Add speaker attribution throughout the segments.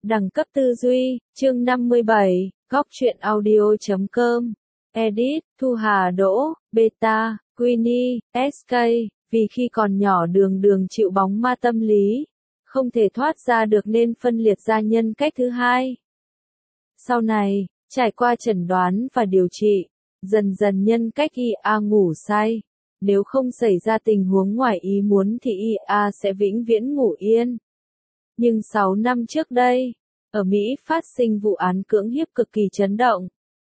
Speaker 1: Đẳng cấp tư duy, chương 57, góc truyện audio.com. Edit, Thu Hà Đỗ, Beta, Queenie, SK, vì khi còn nhỏ Đường Đường chịu bóng ma tâm lý, không thể thoát ra được nên phân liệt ra nhân cách thứ hai. Sau này, trải qua chẩn đoán và điều trị, dần dần nhân cách IA ngủ say. Nếu không xảy ra tình huống ngoài ý muốn thì IA sẽ vĩnh viễn ngủ yên. Nhưng 6 năm trước đây, ở Mỹ phát sinh vụ án cưỡng hiếp cực kỳ chấn động.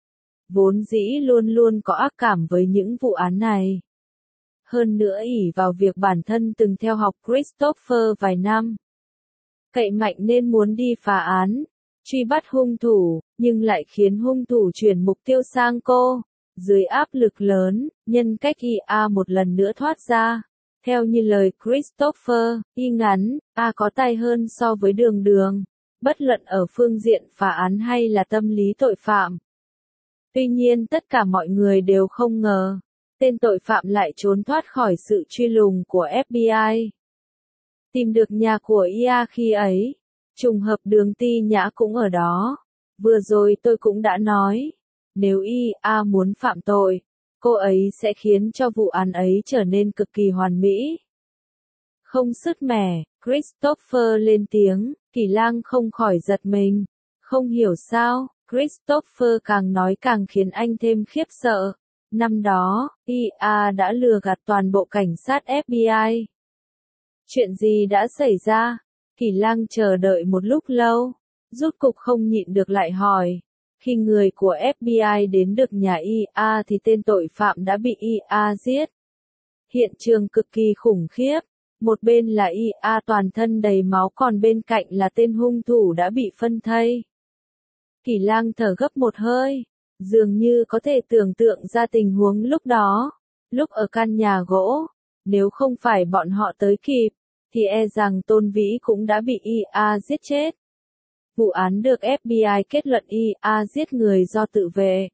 Speaker 1: Vốn dĩ luôn luôn có ác cảm với những vụ án này. Hơn nữa ỷ vào việc bản thân từng theo học Christopher vài năm. Cậy mạnh nên muốn đi phá án, truy bắt hung thủ, nhưng lại khiến hung thủ chuyển mục tiêu sang cô. Dưới áp lực lớn, nhân cách IA một lần nữa thoát ra. Theo như lời Christopher, y ngắn, A có tay hơn so với Đường Đường, bất luận ở phương diện phá án hay là tâm lý tội phạm. Tuy nhiên tất cả mọi người đều không ngờ, tên tội phạm lại trốn thoát khỏi sự truy lùng của FBI. Tìm được nhà của IA khi ấy, trùng hợp Đường Ti Nhã cũng ở đó. Vừa rồi tôi cũng đã nói, nếu IA muốn phạm tội, cô ấy sẽ khiến cho vụ án ấy trở nên cực kỳ hoàn mỹ. Không sứt mẻ, Christopher lên tiếng, Kỳ Lang không khỏi giật mình. Không hiểu sao, Christopher càng nói càng khiến anh thêm khiếp sợ. Năm đó, IA đã lừa gạt toàn bộ cảnh sát FBI. Chuyện gì đã xảy ra? Kỳ Lang chờ đợi một lúc lâu, rốt cục không nhịn được lại hỏi. Khi người của FBI đến được nhà IA thì tên tội phạm đã bị IA giết. Hiện trường cực kỳ khủng khiếp. Một bên là IA toàn thân đầy máu còn bên cạnh là tên hung thủ đã bị phân thây. Kỳ Lang thở gấp một hơi, dường như có thể tưởng tượng ra tình huống lúc đó. Lúc ở căn nhà gỗ, nếu không phải bọn họ tới kịp, thì e rằng Tôn Vĩ cũng đã bị IA giết chết. Vụ án được FBI kết luận IA giết người do tự vệ.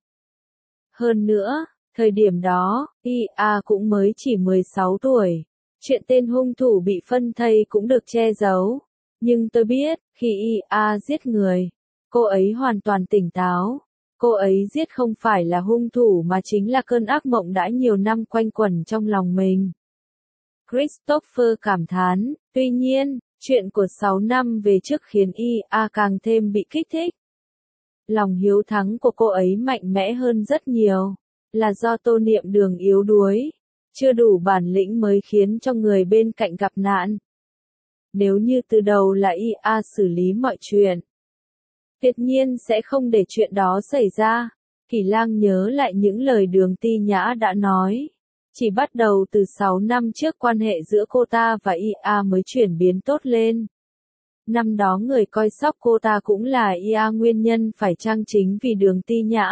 Speaker 1: Hơn nữa, thời điểm đó, IA cũng mới chỉ 16 tuổi. Chuyện tên hung thủ bị phân thây cũng được che giấu. Nhưng tôi biết, khi IA giết người, cô ấy hoàn toàn tỉnh táo. Cô ấy giết không phải là hung thủ mà chính là cơn ác mộng đã nhiều năm quanh quẩn trong lòng mình. Christopher cảm thán, tuy nhiên, chuyện của 6 năm về trước khiến IA càng thêm bị kích thích. Lòng hiếu thắng của cô ấy mạnh mẽ hơn rất nhiều, là do Tô Niệm Đường yếu đuối, chưa đủ bản lĩnh mới khiến cho người bên cạnh gặp nạn. Nếu như từ đầu là IA xử lý mọi chuyện, tuyệt nhiên sẽ không để chuyện đó xảy ra. Kỳ Lang nhớ lại những lời Đường Ti Nhã đã nói. Chỉ bắt đầu từ 6 năm trước quan hệ giữa cô ta và IA mới chuyển biến tốt lên. Năm đó người coi sóc cô ta cũng là IA nguyên nhân phải chăng chính vì Đường Ti Nhã.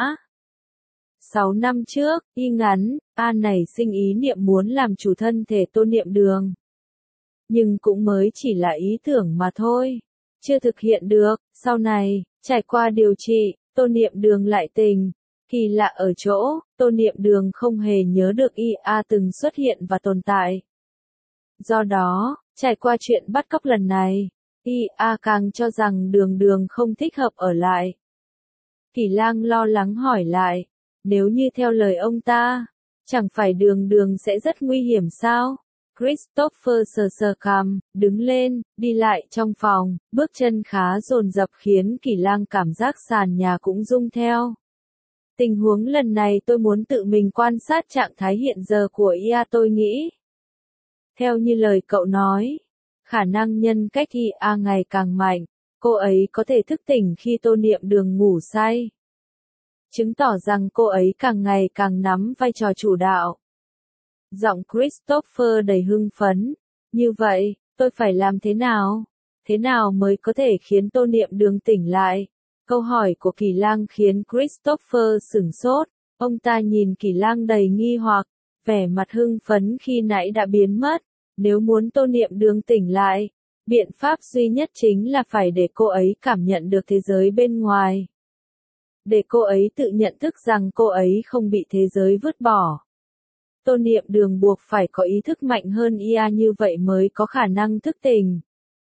Speaker 1: 6 năm trước, y ngắn, A nảy sinh ý niệm muốn làm chủ thân thể Tô Niệm Đường. Nhưng cũng mới chỉ là ý tưởng mà thôi. Chưa thực hiện được, sau này, trải qua điều trị, Tô Niệm Đường lại tình. Kỳ lạ ở chỗ, Tô Niệm Đường không hề nhớ được IA từng xuất hiện và tồn tại. Do đó, trải qua chuyện bắt cóc lần này, IA càng cho rằng Đường Đường không thích hợp ở lại. Kỳ Lang lo lắng hỏi lại, nếu như theo lời ông ta, chẳng phải Đường Đường sẽ rất nguy hiểm sao? Christopher sờ sờ cằm, đứng lên, đi lại trong phòng, bước chân khá dồn dập khiến Kỳ Lang cảm giác sàn nhà cũng rung theo. Tình huống lần này tôi muốn tự mình quan sát trạng thái hiện giờ của IA tôi nghĩ. Theo như lời cậu nói, khả năng nhân cách IA ngày càng mạnh, cô ấy có thể thức tỉnh khi Tô Niệm Đường ngủ say. Chứng tỏ rằng cô ấy càng ngày càng nắm vai trò chủ đạo. Giọng Christopher đầy hưng phấn. Như vậy, tôi phải làm thế nào? Thế nào mới có thể khiến Tô Niệm Đường tỉnh lại? Câu hỏi của Kỳ Lang khiến Christopher sửng sốt. Ông ta nhìn Kỳ Lang đầy nghi hoặc, vẻ mặt hưng phấn khi nãy đã biến mất. Nếu muốn Tô Niệm Đường tỉnh lại, biện pháp duy nhất chính là phải để cô ấy cảm nhận được thế giới bên ngoài. Để cô ấy tự nhận thức rằng cô ấy không bị thế giới vứt bỏ. Tô Niệm Đường buộc phải có ý thức mạnh hơn IA như vậy mới có khả năng thức tỉnh.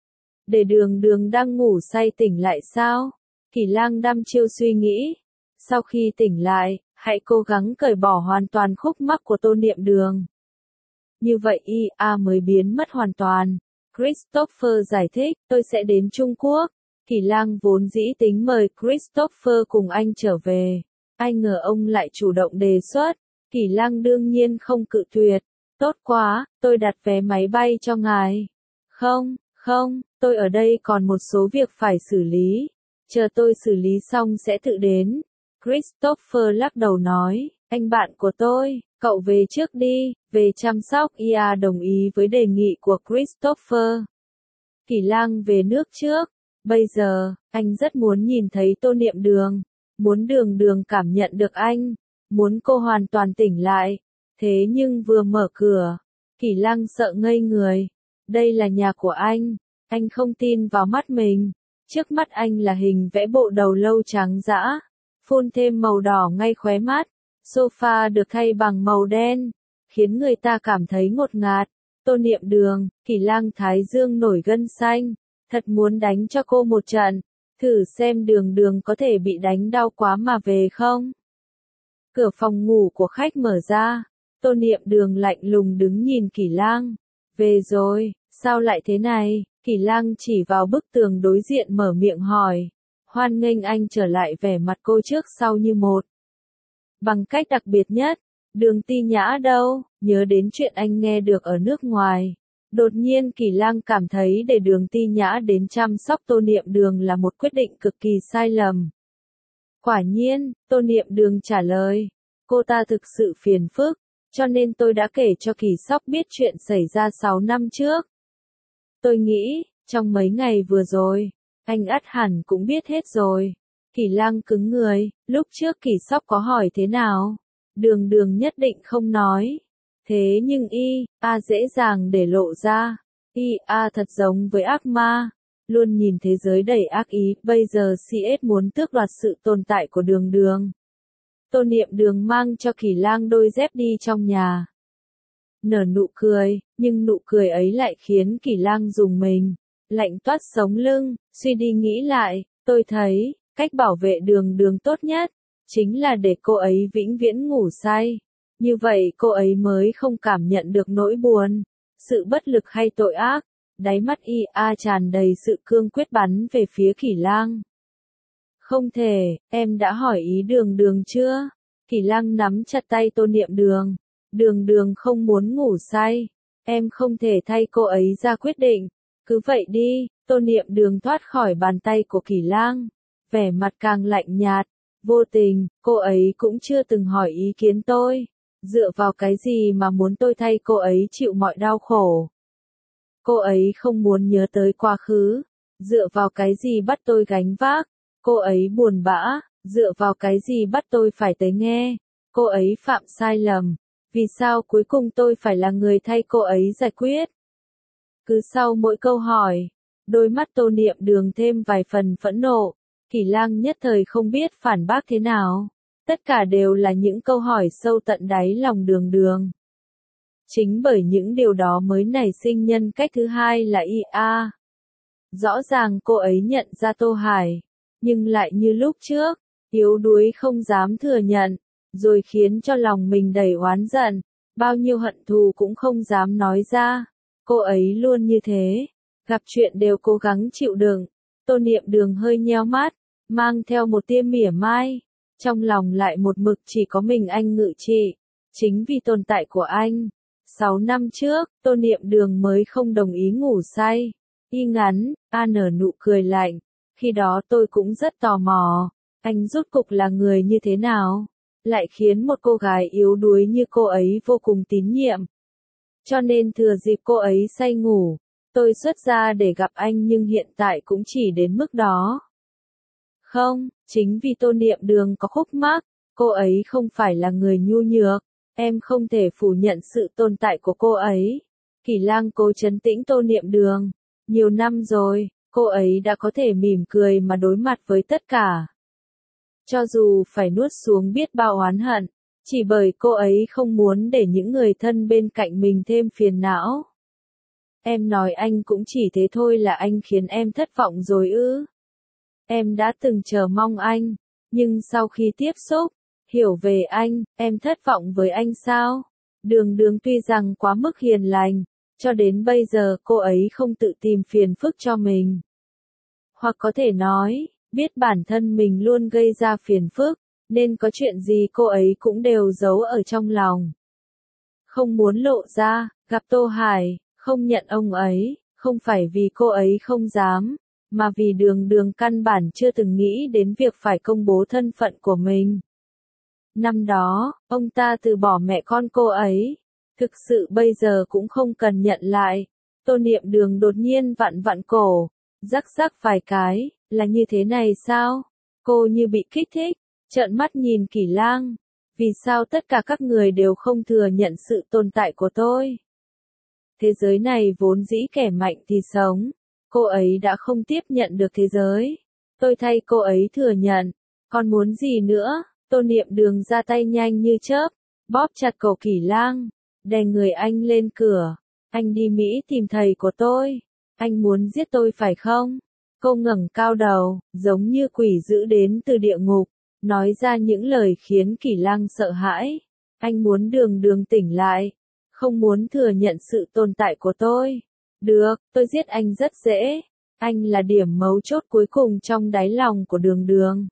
Speaker 1: Để đường đường đang ngủ say tỉnh lại sao? Kỳ Lang đăm chiêu suy nghĩ. Sau khi tỉnh lại, hãy cố gắng cởi bỏ hoàn toàn khúc mắc của Tô Niệm Đường. Như vậy IA mới biến mất hoàn toàn. Christopher giải thích, tôi sẽ đến Trung Quốc. Kỳ Lang vốn dĩ tính mời Christopher cùng anh trở về. Ai ngờ ông lại chủ động đề xuất. Kỳ Lang đương nhiên không cự tuyệt. Tốt quá, tôi đặt vé máy bay cho ngài. Không, tôi ở đây còn một số việc phải xử lý. Chờ tôi xử lý xong sẽ tự đến. Christopher lắc đầu nói, anh bạn của tôi, cậu về trước đi, về chăm sóc. IA đồng ý với đề nghị của Christopher. Kỳ Lang về nước trước. Bây giờ, anh rất muốn nhìn thấy Tô Niệm Đường. Muốn đường đường cảm nhận được anh. Muốn cô hoàn toàn tỉnh lại. Thế nhưng vừa mở cửa, Kỳ Lang sợ ngây người. Đây là nhà của anh không tin vào mắt mình. Trước mắt anh là hình vẽ bộ đầu lâu trắng dã, phun thêm màu đỏ ngay khóe mắt. Sofa được thay bằng màu đen, khiến người ta cảm thấy ngột ngạt. Tô Niệm Đường, Kỳ Lang thái dương nổi gân xanh, thật muốn đánh cho cô một trận, thử xem đường đường có thể bị đánh đau quá mà về không. Cửa phòng ngủ của khách mở ra, Tô Niệm Đường lạnh lùng đứng nhìn Kỳ Lang. Về rồi, sao lại thế này? Kỳ Lang chỉ vào bức tường đối diện mở miệng hỏi. Hoan nghênh anh trở lại, vẻ mặt cô trước sau như một. Bằng cách đặc biệt nhất. Đường Ti Nhã đâu? Nhớ đến chuyện anh nghe được ở nước ngoài. Đột nhiên Kỳ Lang cảm thấy để Đường Ti Nhã đến chăm sóc Tô Niệm Đường là một quyết định cực kỳ sai lầm. Quả nhiên, Tô Niệm Đường trả lời. Cô ta thực sự phiền phức, cho nên tôi đã kể cho Kỳ Sóc biết chuyện xảy ra 6 năm trước. Tôi nghĩ, trong mấy ngày vừa rồi, anh ắt hẳn cũng biết hết rồi. Kỳ Lang cứng người, lúc trước Kỳ Sóc có hỏi thế nào? Đường đường nhất định không nói. Thế nhưng dễ dàng để lộ ra. Thật giống với ác ma. Luôn nhìn thế giới đầy ác ý, bây giờ CS muốn tước đoạt sự tồn tại của đường đường. Tô Niệm Đường mang cho Kỳ Lang đôi dép đi trong nhà. Nở nụ cười, nhưng nụ cười ấy lại khiến Kỳ Lang rùng mình. Lạnh toát sống lưng, suy đi nghĩ lại, tôi thấy, cách bảo vệ đường đường tốt nhất, chính là để cô ấy vĩnh viễn ngủ say. Như vậy cô ấy mới không cảm nhận được nỗi buồn, sự bất lực hay tội ác. Đáy mắt tràn đầy sự cương quyết bắn về phía Kỳ Lang. Không thể, em đã hỏi ý đường đường chưa? Kỳ Lang nắm chặt tay Tô Niệm Đường. Đường đường không muốn ngủ say. Em không thể thay cô ấy ra quyết định. Cứ vậy đi. Tô Niệm Đường thoát khỏi bàn tay của Kỳ Lang. Vẻ mặt càng lạnh nhạt. Vô tình, cô ấy cũng chưa từng hỏi ý kiến tôi. Dựa vào cái gì mà muốn tôi thay cô ấy chịu mọi đau khổ? Cô ấy không muốn nhớ tới quá khứ. Dựa vào cái gì bắt tôi gánh vác? Cô ấy buồn bã. Dựa vào cái gì bắt tôi phải tới nghe? Cô ấy phạm sai lầm. Vì sao cuối cùng tôi phải là người thay cô ấy giải quyết? Cứ sau mỗi câu hỏi, đôi mắt Tô Niệm Đường thêm vài phần phẫn nộ. Kỳ Lang nhất thời không biết phản bác thế nào. Tất cả đều là những câu hỏi sâu tận đáy lòng đường đường. Chính bởi những điều đó mới nảy sinh nhân cách thứ hai là IA. Rõ ràng cô ấy nhận ra Tô Hải, nhưng lại như lúc trước, yếu đuối không dám thừa nhận, rồi khiến cho lòng mình đầy oán giận, bao nhiêu hận thù cũng không dám nói ra. Cô ấy luôn như thế, gặp chuyện đều cố gắng chịu đựng. Tô Niệm Đường hơi nheo mắt, mang theo một tia mỉa mai, trong lòng lại một mực chỉ có mình anh ngự trị, chính vì tồn tại của anh. 6 năm trước, Tô Niệm Đường mới không đồng ý ngủ say. Ngắn, nở nụ cười lạnh. Khi đó tôi cũng rất tò mò, anh rốt cục là người như thế nào? Lại khiến một cô gái yếu đuối như cô ấy vô cùng tín nhiệm. Cho nên thừa dịp cô ấy say ngủ, tôi xuất ra để gặp anh, nhưng hiện tại cũng chỉ đến mức đó. Không, chính vì Tô Niệm Đường có khúc mắc, cô ấy không phải là người nhu nhược. Em không thể phủ nhận sự tồn tại của cô ấy. Kỳ Lang cố trấn tĩnh Tô Niệm Đường. Nhiều năm rồi, cô ấy đã có thể mỉm cười mà đối mặt với tất cả. Cho dù phải nuốt xuống biết bao oán hận, chỉ bởi cô ấy không muốn để những người thân bên cạnh mình thêm phiền não. Em nói anh cũng chỉ thế thôi là anh khiến em thất vọng rồi ư? Em đã từng chờ mong anh, nhưng sau khi tiếp xúc, hiểu về anh, em thất vọng với anh sao? Đường Đường tuy rằng quá mức hiền lành, cho đến bây giờ cô ấy không tự tìm phiền phức cho mình. Hoặc có thể nói, biết bản thân mình luôn gây ra phiền phức, nên có chuyện gì cô ấy cũng đều giấu ở trong lòng. Không muốn lộ ra, gặp Tô Hải, không nhận ông ấy, không phải vì cô ấy không dám, mà vì Đường Đường căn bản chưa từng nghĩ đến việc phải công bố thân phận của mình. Năm đó, ông ta từ bỏ mẹ con cô ấy, thực sự bây giờ cũng không cần nhận lại. Tô Niệm Đường đột nhiên vặn vặn cổ, rắc rắc vài cái, là như thế này sao? Cô như bị kích thích, trợn mắt nhìn Kỷ Lang. Vì sao tất cả các người đều không thừa nhận sự tồn tại của tôi? Thế giới này vốn dĩ kẻ mạnh thì sống. Cô ấy đã không tiếp nhận được thế giới. Tôi thay cô ấy thừa nhận. Còn muốn gì nữa? Tô Niệm Đường ra tay nhanh như chớp, bóp chặt cổ Kỷ Lang, đè người anh lên cửa. Anh đi Mỹ tìm thầy của tôi. Anh muốn giết tôi phải không? Cô ngẩng cao đầu, giống như quỷ dữ đến từ địa ngục, nói ra những lời khiến Kỷ Lang sợ hãi. Anh muốn Đường Đường tỉnh lại, không muốn thừa nhận sự tồn tại của tôi. Được, tôi giết anh rất dễ. Anh là điểm mấu chốt cuối cùng trong đáy lòng của Đường Đường.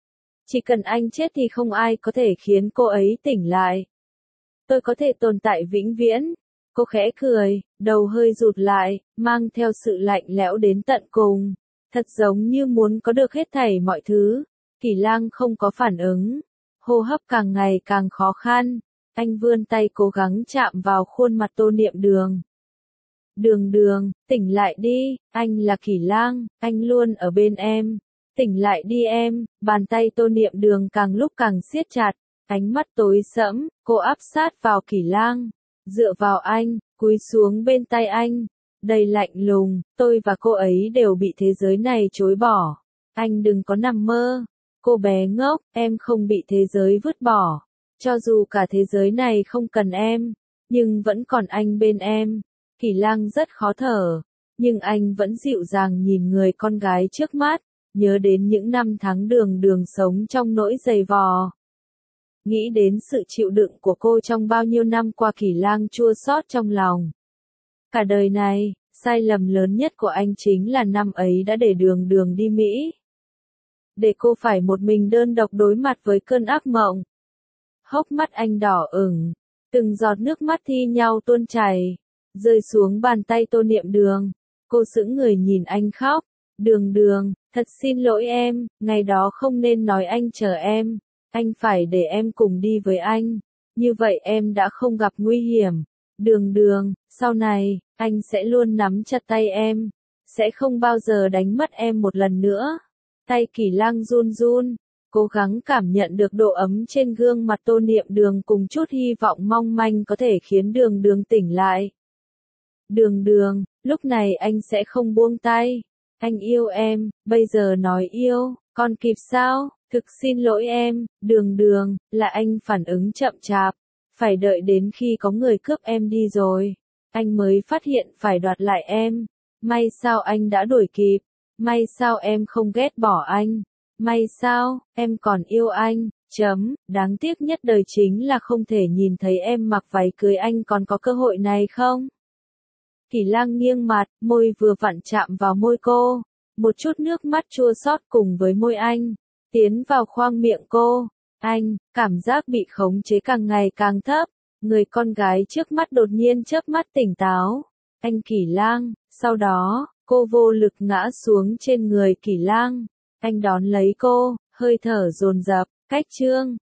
Speaker 1: Chỉ cần anh chết thì không ai có thể khiến cô ấy tỉnh lại. Tôi có thể tồn tại vĩnh viễn. Cô khẽ cười, đầu hơi rụt lại, mang theo sự lạnh lẽo đến tận cùng. Thật giống như muốn có được hết thảy mọi thứ. Kỷ Lang không có phản ứng. Hô hấp càng ngày càng khó khăn. Anh vươn tay cố gắng chạm vào khuôn mặt Tô Niệm Đường. Đường Đường, tỉnh lại đi, anh là Kỷ Lang, anh luôn ở bên em. Tỉnh lại đi em, bàn tay Tô Niệm Đường càng lúc càng siết chặt, ánh mắt tối sẫm, cô áp sát vào Kỷ Lang, dựa vào anh, cúi xuống bên tay anh, đầy lạnh lùng, tôi và cô ấy đều bị thế giới này chối bỏ. Anh đừng có nằm mơ. Cô bé ngốc, em không bị thế giới vứt bỏ. Cho dù cả thế giới này không cần em, nhưng vẫn còn anh bên em. Kỷ Lang rất khó thở, nhưng anh vẫn dịu dàng nhìn người con gái trước mắt, nhớ đến những năm tháng Đường Đường sống trong nỗi dày vò. Nghĩ đến sự chịu đựng của cô trong bao nhiêu năm qua, Kỷ Lang chua xót trong lòng. Cả đời này, sai lầm lớn nhất của anh chính là năm ấy đã để Đường Đường đi Mỹ. Để cô phải một mình đơn độc đối mặt với cơn ác mộng. Hốc mắt anh đỏ ửng, từng giọt nước mắt thi nhau tuôn chảy, rơi xuống bàn tay Tô Niệm Đường. Cô sững người nhìn anh khóc. Đường Đường, thật xin lỗi em, ngày đó không nên nói anh chờ em. Anh phải để em cùng đi với anh. Như vậy em đã không gặp nguy hiểm. Đường Đường, sau này, anh sẽ luôn nắm chặt tay em. Sẽ không bao giờ đánh mất em một lần nữa. Tay Kỷ Lang run run, cố gắng cảm nhận được độ ấm trên gương mặt Tô Niệm Đường cùng chút hy vọng mong manh có thể khiến Đường Đường tỉnh lại. Đường Đường, lúc này anh sẽ không buông tay. Anh yêu em, bây giờ nói yêu, còn kịp sao? Thực xin lỗi em, Đường Đường, là anh phản ứng chậm chạp. Phải đợi đến khi có người cướp em đi rồi, anh mới phát hiện phải đoạt lại em. May sao anh đã đuổi kịp. May sao em không ghét bỏ anh. May sao, em còn yêu anh. Đáng tiếc nhất đời chính là không thể nhìn thấy em mặc váy cưới anh còn có cơ hội này không? Kỷ Lang nghiêng mặt, môi vừa vặn chạm vào môi cô. Một chút nước mắt chua xót cùng với môi anh, tiến vào khoang miệng cô. Anh, cảm giác bị khống chế càng ngày càng thấp. Người con gái trước mắt đột nhiên chớp mắt tỉnh táo. Anh Kỷ Lang, sau đó, cô vô lực ngã xuống trên người Kỷ Lang. Anh đón lấy cô, hơi thở dồn dập, cách chương.